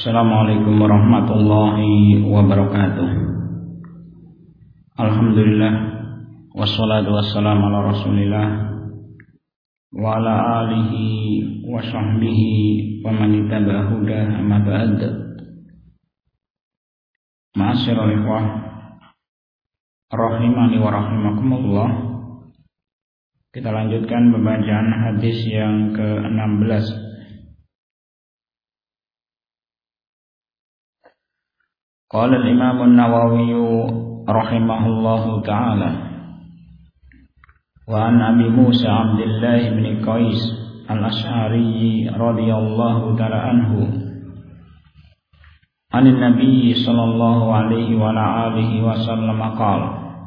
Assalamualaikum warahmatullahi wabarakatuh. Alhamdulillah, wassalatu wassalamu ala rasulillah wa ala alihi wa sahbihi wa man ittaba'a hudah amma ba'd. Ma'asyiral ikhwah rahimani wa rahimakumullah. Kita lanjutkan pembacaan hadis yang ke-16. Qala al-Imam an-Nawawi rahimahullahu ta'ala wa an Abi Musa Abdullah bin Qais al-Ash'ari radhiyallahu ta'ala anhu an Nabi sallallahu alaihi wa alihi wa sallam qala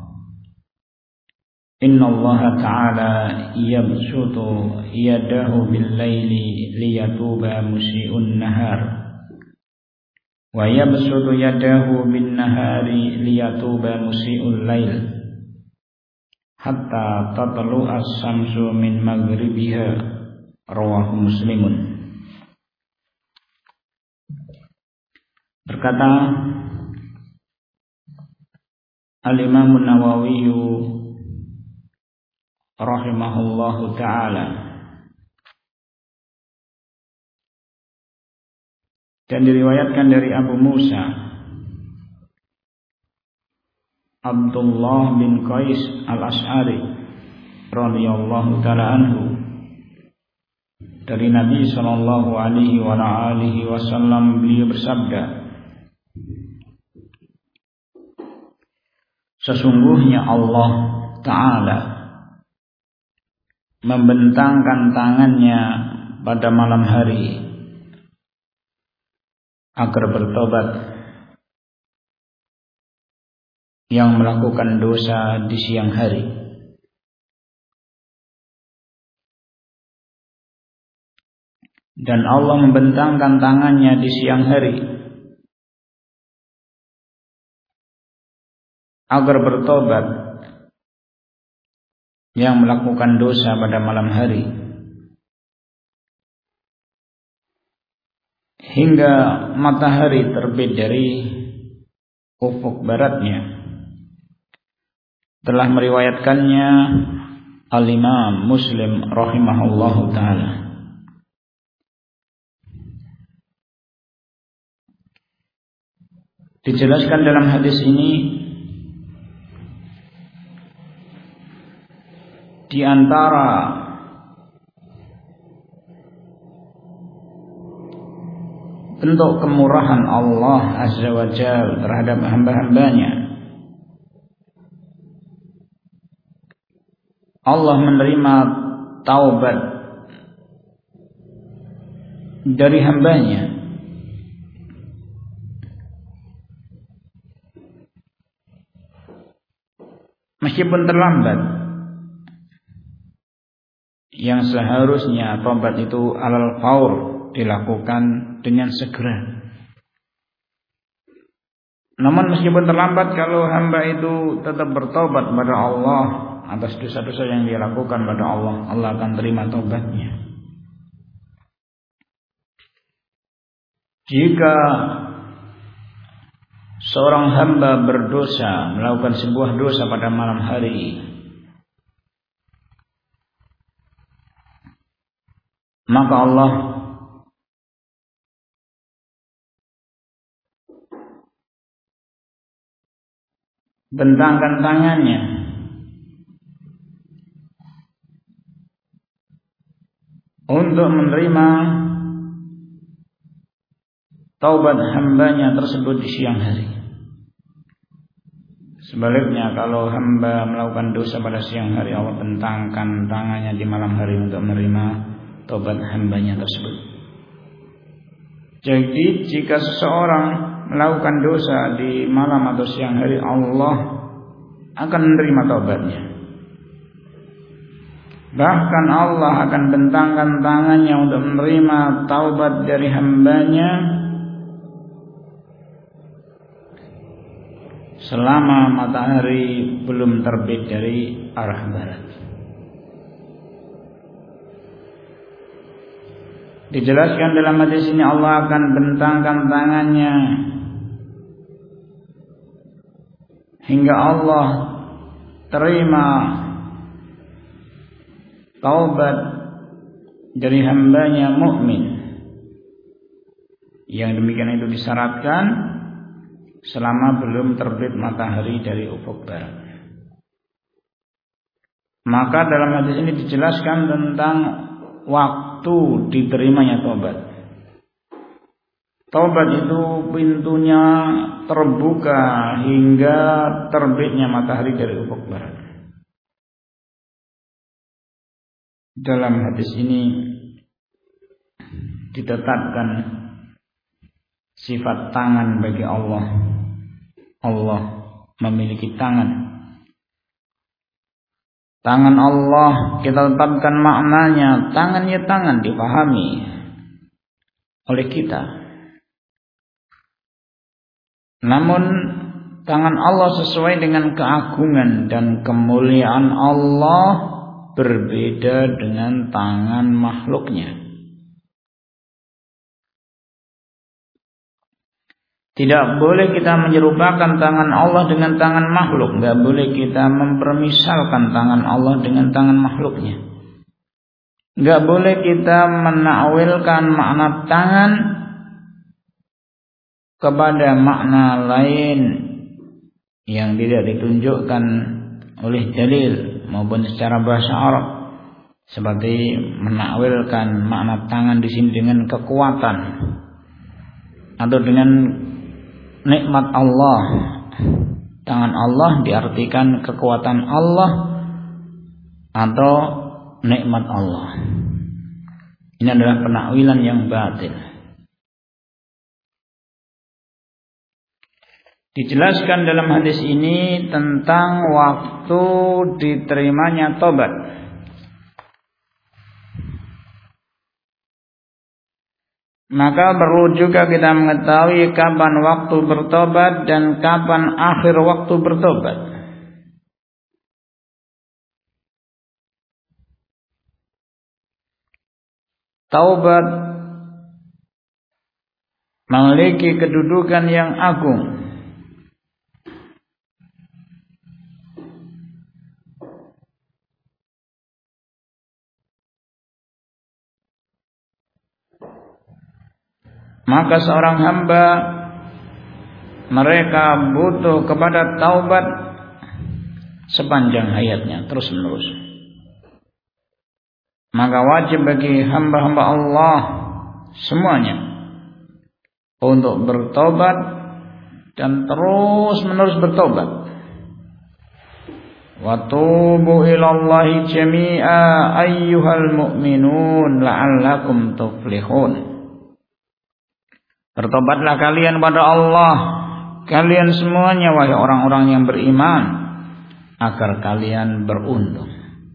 inna Allah ta'ala yabsutu yadahu bil-laili liyatuba musii'un nahar wa yabsutu yadahu bin nahari liyatuba musii'ul lail hatta tatlu'a as-samsu min maghribiha, rawahu Muslimun. Berkata Al-Imam an-Nawawi rahimahullahu ta'ala, dan diriwayatkan dari Abu Musa Abdullah bin Qais al-Ash'ari radhiyallahu ta'ala anhu dari Nabi sallallahu alaihi wa alihi wasallam, beliau bersabda, sesungguhnya Allah Ta'ala membentangkan tangannya pada malam hari agar bertobat yang melakukan dosa di siang hari, dan Allah membentangkan tangannya di siang hari agar bertobat yang melakukan dosa pada malam hari, hingga matahari terbit dari ufuk baratnya. Telah meriwayatkannya Al-Imam Muslim rahimahullahu ta'ala. Dijelaskan dalam hadis ini, di antara bentuk kemurahan Allah Azza wa Jalla terhadap hamba-hambanya, Allah menerima taubat dari hambanya meskipun terlambat, yang seharusnya taubat itu alal faur, dilakukan dengan segera. Namun meskipun terlambat, kalau hamba itu tetap bertobat kepada Allah atas dosa-dosa yang dia lakukan pada Allah, Allah akan terima taubatnya. Jika seorang hamba berdosa, melakukan sebuah dosa pada malam hari, maka Allah bentangkan tangannya untuk menerima taubat hambanya tersebut di siang hari. Sebaliknya, kalau hamba melakukan dosa pada siang hari, Allah bentangkan tangannya di malam hari untuk menerima taubat hambanya tersebut. Jadi jika seseorang melakukan dosa di malam atau siang hari, Allah akan menerima taubatnya. Bahkan Allah akan bentangkan tangannya untuk menerima taubat dari hambanya selama matahari belum terbit dari arah barat. Dijelaskan dalam hadis ini Allah akan bentangkan tangannya hingga Allah terima taubat dari hambanya mukmin. Yang demikian itu disyaratkan selama belum terbit matahari dari ufuk barat. Maka dalam hadis ini dijelaskan tentang waktu diterimanya taubat. Taubat itu pintunya terbuka hingga terbitnya matahari dari ufuk barat. Dalam hadis ini ditetapkan sifat tangan bagi Allah. Allah memiliki tangan. Tangan Allah kita tetapkan maknanya. Tangan ya tangan dipahami oleh kita. Namun tangan Allah sesuai dengan keagungan dan kemuliaan Allah berbeda dengan tangan makhluknya. Tidak boleh kita menyerupakan tangan Allah dengan tangan makhluk. Tidak boleh kita mempermisalkan tangan Allah dengan tangan makhluknya. Tidak boleh kita menakwilkan makna tangan kepada makna lain yang tidak ditunjukkan oleh dalil maupun secara bahasa Arab. Seperti menakwilkan makna tangan di sini dengan kekuatan atau dengan nikmat Allah. Tangan Allah diartikan kekuatan Allah atau nikmat Allah. Ini adalah penakwilan yang batil. Dijelaskan dalam hadis ini tentang waktu diterimanya tobat. Maka perlu juga kita mengetahui kapan waktu bertobat dan kapan akhir waktu bertobat. Taubat memiliki kedudukan yang agung. Maka seorang hamba mereka butuh kepada taubat sepanjang hayatnya terus menerus. Maka wajib bagi hamba-hamba Allah semuanya untuk bertobat dan terus menerus bertobat. Wa tubu ilallahi jami'a ayyuhal mu'minun la'allakum tuflihun. Bertobatlah kalian pada Allah, kalian semuanya wahai orang-orang yang beriman, agar kalian beruntung.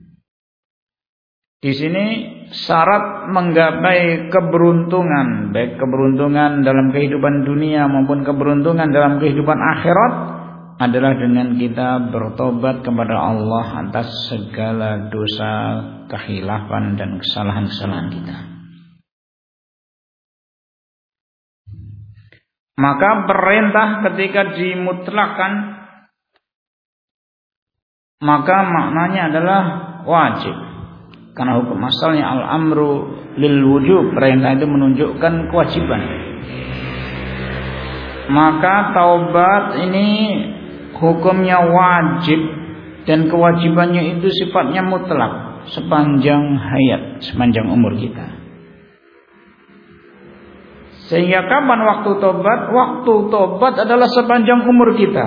Di sini syarat menggapai keberuntungan, baik keberuntungan dalam kehidupan dunia maupun keberuntungan dalam kehidupan akhirat, adalah dengan kita bertobat kepada Allah atas segala dosa, kehilafan dan kesalahan-kesalahan kita. Maka perintah ketika dimutlakkan, maka maknanya adalah wajib. Karena hukum asalnya al-amru lil wujub, perintah itu menunjukkan kewajiban. Maka taubat ini hukumnya wajib dan kewajibannya itu sifatnya mutlak sepanjang hayat, sepanjang umur kita. Sehingga kapan waktu tobat? Waktu tobat adalah sepanjang umur kita.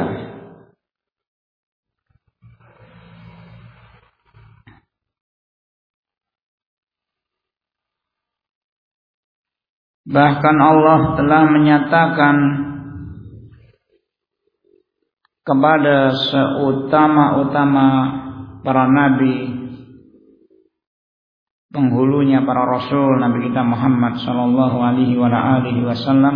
Bahkan Allah telah menyatakan kepada seutama-utama para nabi, penghulunya para rasul, Nabi kita Muhammad sallallahu alaihi wasallam,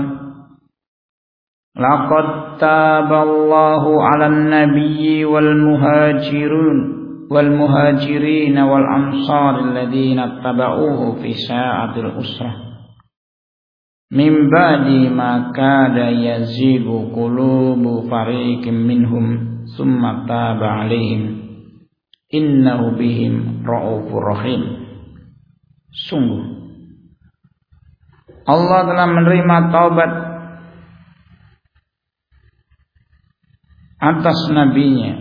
laqad taballahu 'alan nabiyyi wal muhajirin wal ansar alladziina tabauhu fi sa'atil usrah Min ba'di ma kada yazighu qulubu fariqin minhum summa taba 'alaihim innahu bihim ra'ufur rahim. Sungguh Allah telah menerima taubat atas nabinya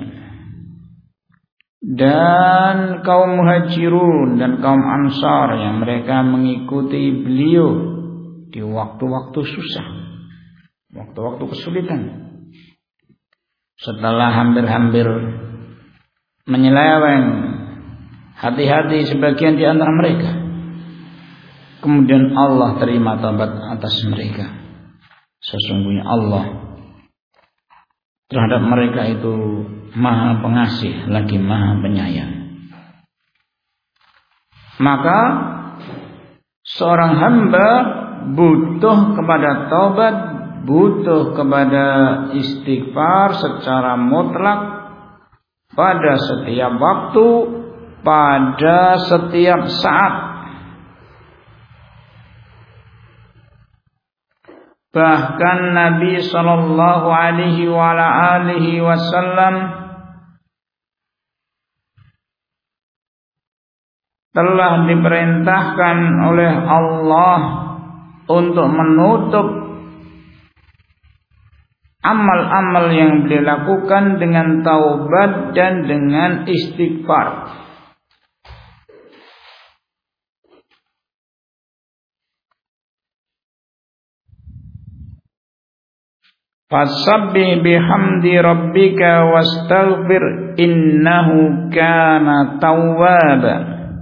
dan kaum muhajirun dan kaum ansar yang mereka mengikuti beliau di waktu-waktu susah, waktu-waktu kesulitan, setelah hampir-hampir menyeleweng hati-hati sebagian di antara mereka, kemudian Allah terima taubat atas mereka. Sesungguhnya Allah terhadap mereka itu Maha Pengasih lagi Maha Penyayang. Maka seorang hamba butuh kepada taubat, butuh kepada istighfar secara mutlak pada setiap waktu, pada setiap saat. Bahkan Nabi sallallahu alaihi wasallam telah diperintahkan oleh Allah untuk menutup amal-amal yang beliau lakukan dengan taubat dan dengan istighfar. Fasabbih bihamdi rabbika wastaghfir innahu kana tawwaba.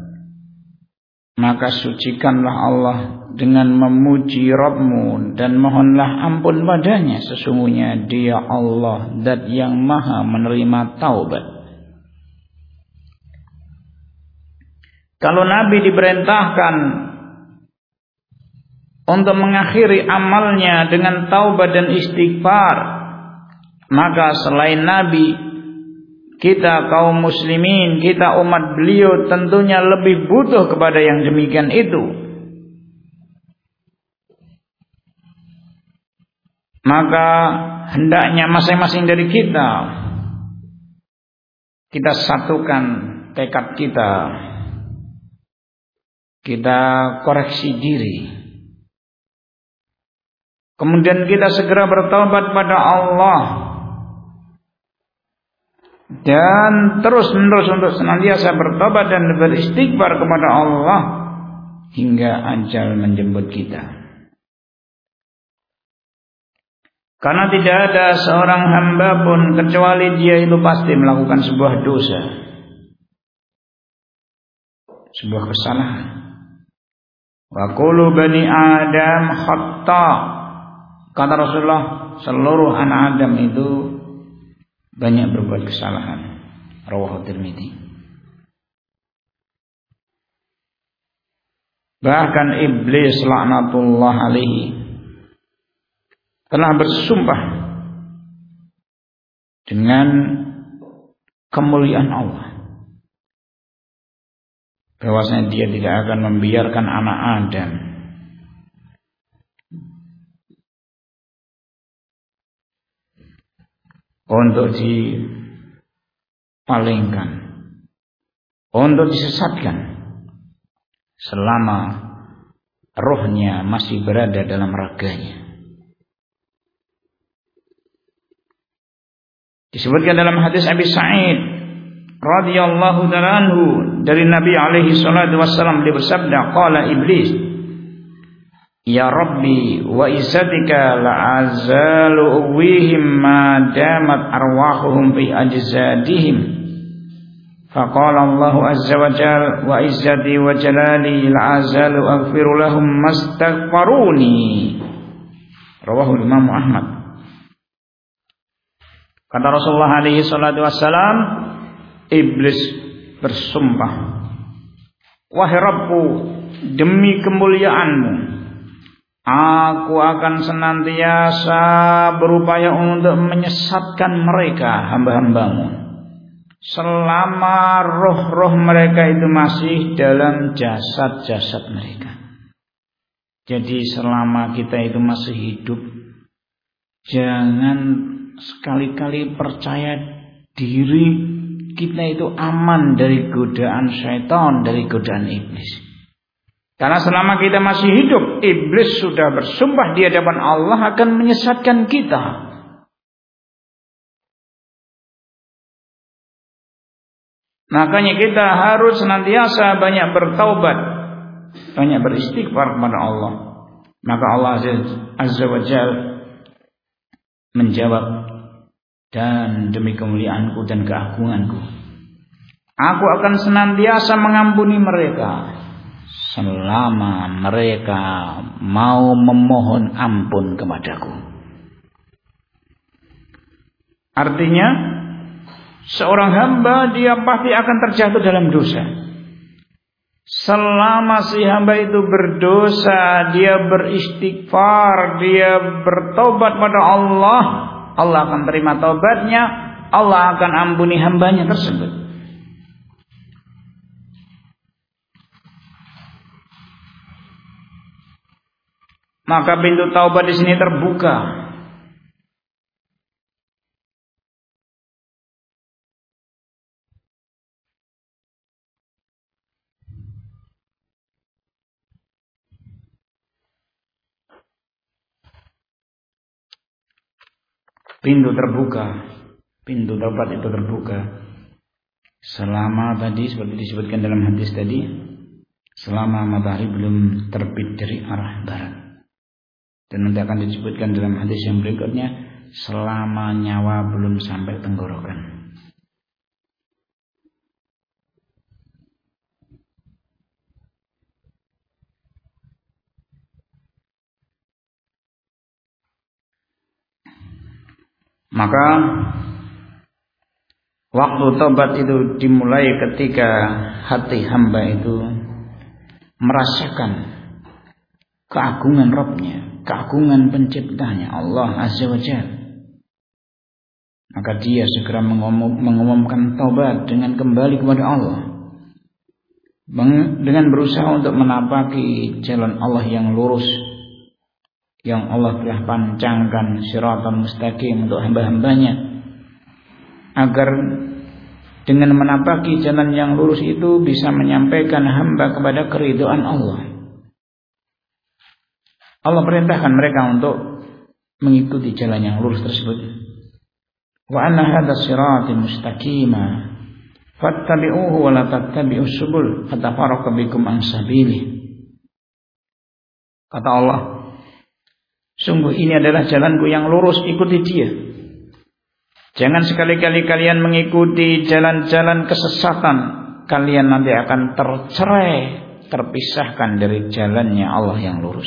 Maka sucikanlah Allah dengan memuji Rabbmu dan mohonlah ampun padanya, sesungguhnya Dia Allah zat yang Maha menerima taubat. Kalau Nabi diperintahkan untuk mengakhiri amalnya dengan taubat dan istighfar, maka selain Nabi, kita kaum muslimin, kita umat beliau tentunya lebih butuh kepada yang demikian itu. Maka hendaknya masing-masing dari kita satukan tekad kita koreksi diri. Kemudian kita segera bertaubat pada Allah dan terus-menerus untuk senantiasa bertobat dan beristighfar kepada Allah hingga ajal menjemput kita. Karena tidak ada seorang hamba pun kecuali dia itu pasti melakukan sebuah dosa, sebuah kesalahan. Wa kullu bani Adam khata'. Kata Rasulullah, seluruh anak Adam itu banyak berbuat kesalahan. Rawahu Tirmidzi. Bahkan iblis laknatullah alaihi telah bersumpah dengan kemuliaan Allah bahwasanya dia tidak akan membiarkan anak Adam untuk dipalingkan, untuk disesatkan selama rohnya masih berada dalam raganya. Disebutkan dalam hadis Abi Sa'id radhiyallahu ta'ala anhu dari Nabi alaihi salatu wassalam, dia bersabda, qala iblis, ya Rabbi wa izzatika la'azalu uwihim ma damat arwahuhum fi ajzadihim. Faqala Allah azza wa jalla wa izzati wa jalali la'azalu aghfiru lahum mastaghfaruni. Rawahu Imam Ahmad. Kata Rasulullah alaihi salatu wassalam, iblis bersumpah, wahai Rabbku, demi kemuliaanmu, aku akan senantiasa berupaya untuk menyesatkan mereka, hamba-hambamu, selama roh-roh mereka itu masih dalam jasad-jasad mereka. Jadi selama kita itu masih hidup, jangan sekali-kali percaya diri kita itu aman dari godaan syaitan, dari godaan iblis. Karena selama kita masih hidup, iblis sudah bersumpah di hadapan Allah akan menyesatkan kita. Makanya kita harus senantiasa banyak bertaubat, banyak beristighfar kepada Allah. Maka Allah Azza wa Jalla menjawab, dan demi kemuliaanku dan keagunganku, aku akan senantiasa mengampuni mereka selama mereka mau memohon ampun kepadaku. Artinya, seorang hamba dia pasti akan terjatuh dalam dosa. Selama si hamba itu berdosa, dia beristighfar, dia bertobat pada Allah, Allah akan terima taubatnya, Allah akan ampuni hambanya tersebut. Maka pintu taubat di sini terbuka. Pintu taubat itu terbuka selama tadi seperti disebutkan dalam hadis tadi, selama matahari belum terbit dari arah barat. Dan nanti akan disebutkan dalam hadis yang berikutnya, selama nyawa belum sampai tenggorokan. Maka waktu tobat itu dimulai ketika hati hamba itu merasakan keagungan Rabb-Nya, keagungan penciptanya Allah Azza wa Jalla. Maka dia segera mengumumkan taubat dengan kembali kepada Allah, dengan berusaha untuk menapaki jalan Allah yang lurus, yang Allah telah pancangkan, siratal mustaqim untuk hamba-hambanya, agar dengan menapaki jalan yang lurus itu bisa menyampaikan hamba kepada keridhaan Allah. Allah perintahkan mereka untuk mengikuti jalan yang lurus tersebut. Wa anna hadza sirati mustaqima fattabi'uhu wa la tattabi'us subul fatafarraqu bikum an sabilihi. Kata Allah, sungguh ini adalah jalanku yang lurus, ikuti dia. Jangan sekali-kali kalian mengikuti jalan-jalan kesesatan, kalian nanti akan tercerai, terpisahkan dari jalannya Allah yang lurus.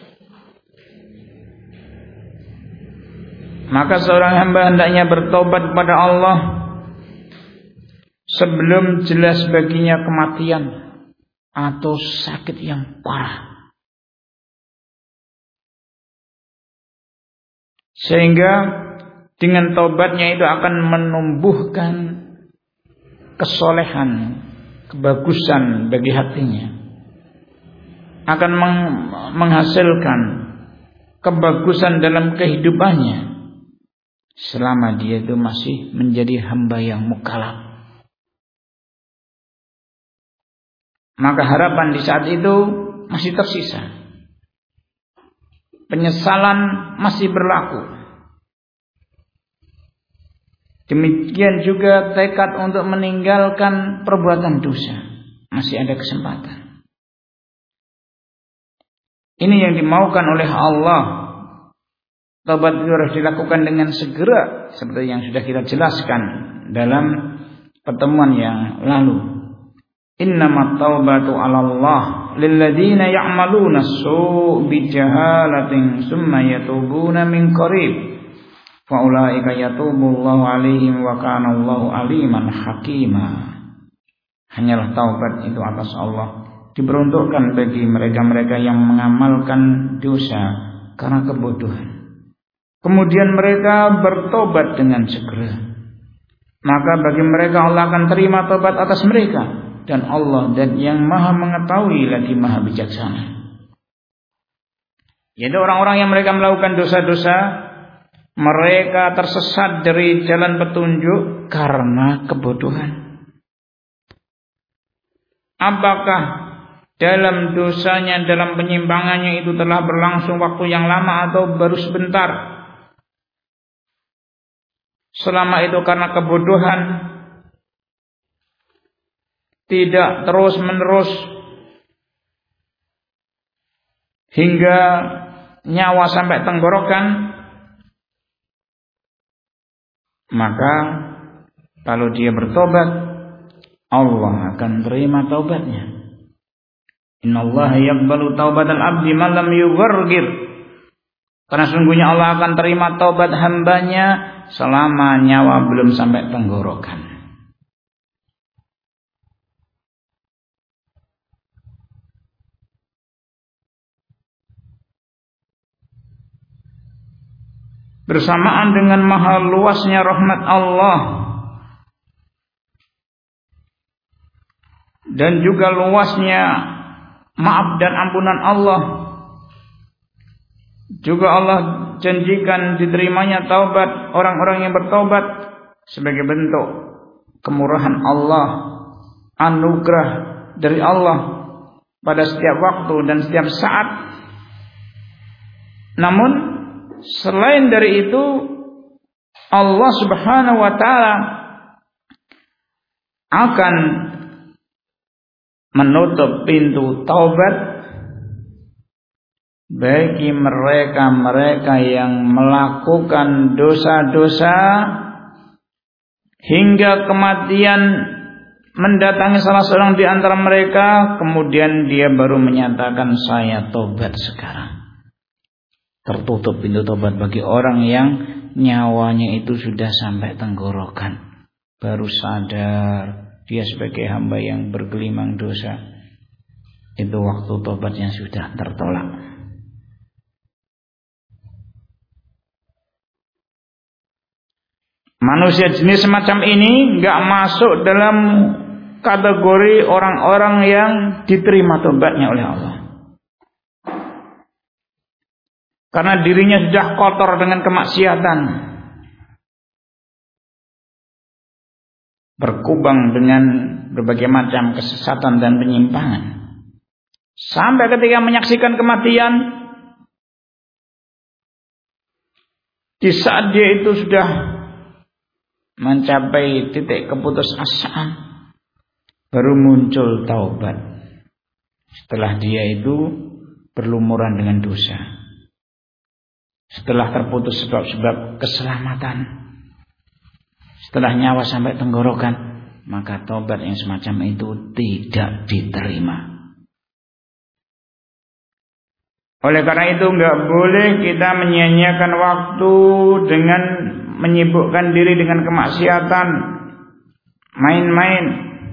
Maka seorang hamba hendaknya bertobat kepada Allah sebelum jelas baginya kematian atau sakit yang parah. Sehingga dengan taubatnya itu akan menumbuhkan kesolehan, kebagusan bagi hatinya, akan menghasilkan kebagusan dalam kehidupannya selama dia itu masih menjadi hamba yang mukallaf. Maka harapan di saat itu masih tersisa, penyesalan masih berlaku. Demikian juga tekad untuk meninggalkan perbuatan dosa, masih ada kesempatan. Ini yang dimaukan oleh Allah. Taubat itu harus dilakukan dengan segera, seperti yang sudah kita jelaskan dalam pertemuan yang lalu. Innamat taubatu 'alallah lilladzina ya'maluna as-su'a bijahalatin tsumma yatubuna min qarib. Faulaika yatubullahu 'alaihim wa kana Allahu 'aliman hakima. Hanyalah taubat itu atas Allah diperuntukkan bagi mereka-mereka yang mengamalkan dosa karena kebodohan. Kemudian mereka bertobat dengan segera. Maka bagi mereka Allah akan terima tobat atas mereka, dan Allah dan yang Maha mengetahui lagi Maha bijaksana. Yaitu orang-orang yang mereka melakukan dosa-dosa, mereka tersesat dari jalan petunjuk karena kebodohan. Apakah dalam dosanya, dalam penyimpangannya itu telah berlangsung waktu yang lama atau baru sebentar? Selama itu karena kebodohan, tidak terus menerus hingga nyawa sampai tenggorokan, maka kalau dia bertobat, Allah akan terima taubatnya. Innallaha yaqbalu taubatal abdi ma lam yughargir. Karena sungguhnya Allah akan terima taubat hambanya selama nyawa belum sampai tenggorokan. Bersamaan dengan maha luasnya rahmat Allah dan juga luasnya maaf dan ampunan Allah, juga Allah janjikan diterimanya taubat orang-orang yang bertaubat sebagai bentuk kemurahan Allah, anugerah dari Allah pada setiap waktu dan setiap saat. Namun selain dari itu, Allah Subhanahu wa taala akan menutup pintu taubat bagi mereka-mereka yang melakukan dosa-dosa hingga kematian mendatangi salah seorang di antara mereka, kemudian dia baru menyatakan saya tobat sekarang. Tertutup pintu tobat bagi orang yang nyawanya itu sudah sampai tenggorokan, baru sadar dia sebagai hamba yang bergelimang dosa. Itu waktu tobatnya sudah tertolak. Manusia jenis semacam ini enggak masuk dalam kategori orang-orang yang diterima tobatnya oleh Allah. Karena dirinya sudah kotor dengan kemaksiatan, berkubang dengan berbagai macam kesesatan dan penyimpangan, sampai ketika menyaksikan kematian, di saat dia itu sudah mencapai titik keputusasaan, baru muncul taubat. Setelah dia itu berlumuran dengan dosa, setelah terputus sebab-sebab keselamatan, setelah nyawa sampai tenggorokan, maka taubat yang semacam itu tidak diterima. Oleh karena itu enggak boleh kita menyia-nyiakan waktu dengan menyibukkan diri dengan kemaksiatan, main-main,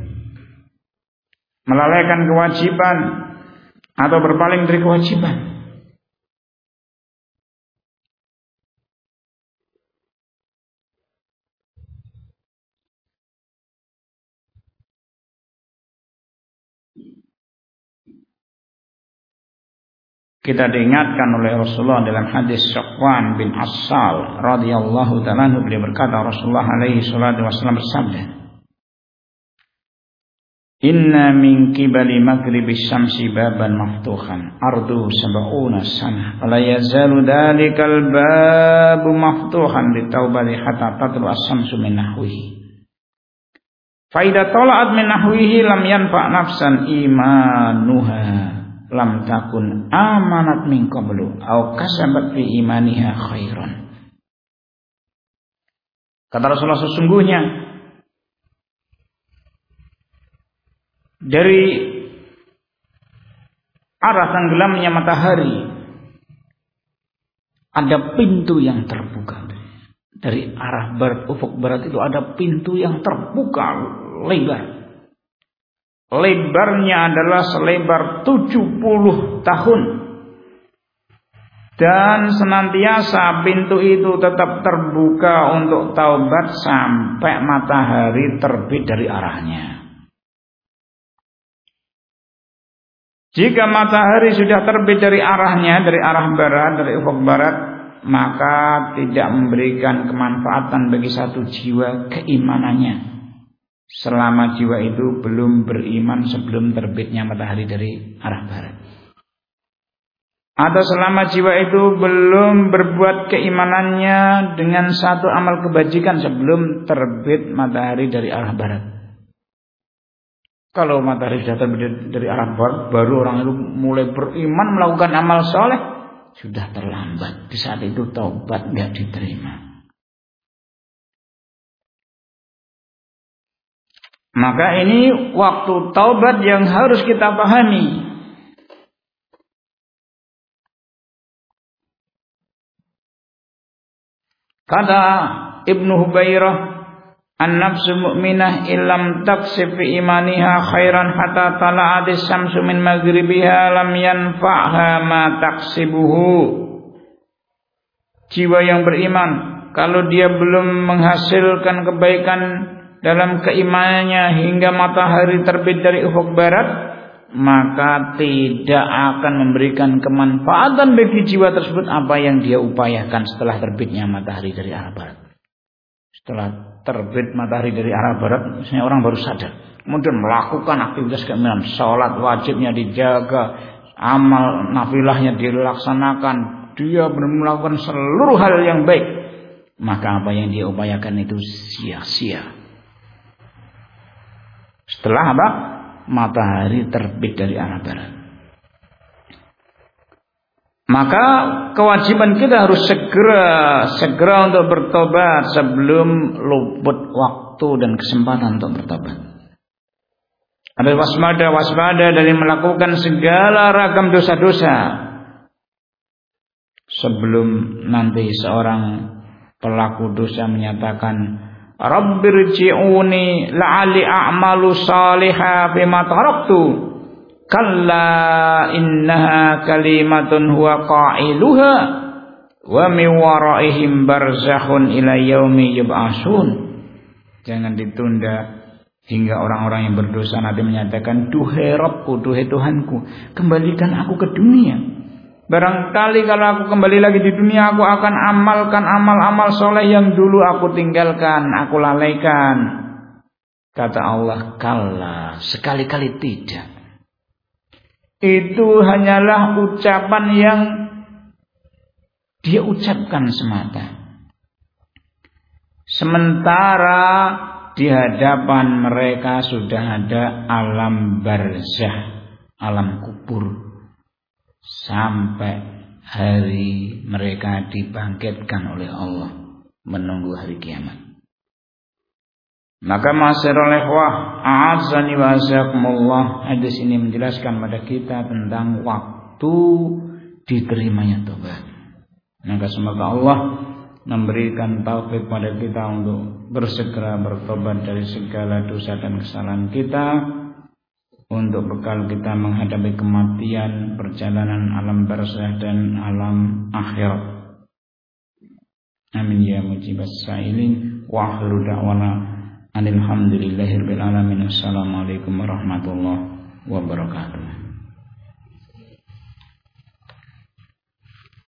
melalaikan kewajiban atau berpaling dari kewajiban. Kita diingatkan oleh Rasulullah dalam hadis Safwan bin Assal radhiyallahu ta'ala anhu, beliau berkata, Rasulullah alaihi salatu wasallam bersabda, Inna min qibali maghribis syamsi baban maftuhan ardu sab'una sanah la yazalu dhalikal babu maftuhan litaubati hatta tatlu as-syamsu min nahwihi fa idza tala'at min nahwihi lam yanfa' nafsan imanuha lam takun amanat min qablu aw kasabat fi imaniha khairan. Kata Rasulullah, sesungguhnya dari arah tenggelamnya matahari ada pintu yang terbuka. Dari arah barat, ufuk barat itu ada pintu yang terbuka lebar. Lebarnya adalah selebar 70 tahun. Dan senantiasa pintu itu tetap terbuka untuk taubat sampai matahari terbit dari arahnya. Jika matahari sudah terbit dari arahnya, dari arah barat, dari ufuk barat, maka tidak memberikan kemanfaatan bagi satu jiwa keimanannya selama jiwa itu belum beriman sebelum terbitnya matahari dari arah barat, atau selama jiwa itu belum berbuat keimanannya dengan satu amal kebajikan sebelum terbit matahari dari arah barat. Kalau matahari sudah terbit dari arah barat, baru orang itu mulai beriman, melakukan amal soleh, sudah terlambat. Di saat itu taubat nggak diterima. Maka ini waktu taubat yang harus kita pahami. Kata Ibnu Hubairah, an-nafsu mu'minah illam taksif fi imaniha khairan hatta tala'atis syamsu min maghribiha lam yanfa'ha ma taksibuhu. Jiwa yang beriman, kalau dia belum menghasilkan kebaikan dalam keimanannya hingga matahari terbit dari ufuk barat, maka tidak akan memberikan kemanfaatan bagi jiwa tersebut apa yang dia upayakan setelah terbitnya matahari dari arah barat. Setelah terbit matahari dari arah barat, misalnya orang baru sadar, kemudian melakukan aktivitas keimanan, sholat wajibnya dijaga, amal nafilahnya dilaksanakan, dia benar melakukan seluruh hal yang baik, maka apa yang dia upayakan itu sia-sia. Setelah apa? Matahari terbit dari arah barat. Maka kewajiban kita harus segera untuk bertobat sebelum luput waktu dan kesempatan untuk bertobat. Ada waspada dari melakukan segala ragam dosa-dosa sebelum nanti seorang pelaku dosa menyatakan, Rabbirji'uni la'ali a'malu salihah bima taraktu. Kalla innaha kalimatun huwa qailuha wa min waraihim barzakhun ila yaumi yub'atsun. Jangan ditunda hingga orang-orang yang berdosa nanti menyatakan, duhai Rabbku, duhai Tuhanku, kembalikan aku ke dunia. Barangkali kalau aku kembali lagi di dunia, aku akan amalkan amal-amal soleh yang dulu aku tinggalkan, aku lalaikan. Kata Allah, kalla, sekali-kali tidak. Itu hanyalah ucapan yang dia ucapkan semata. Sementara di hadapan mereka sudah ada alam barzah, alam kubur. Sampai hari mereka dibangkitkan oleh Allah, menunggu hari kiamat. Maka ma'asyiral ikhwah, a'azzani wa azakumullah, hadis ini menjelaskan pada kita tentang waktu diterimanya tobat. Maka semoga Allah memberikan taufik pada kita untuk bersegera bertobat dari segala dosa dan kesalahan kita, untuk bekal kita menghadapi kematian, perjalanan alam barzakh dan alam akhirat. Amin ya mujibas sa'ilin wa ahlu da'wana alhamdulillahirabbil alamin. Assalamualaikum warahmatullahi wabarakatuh.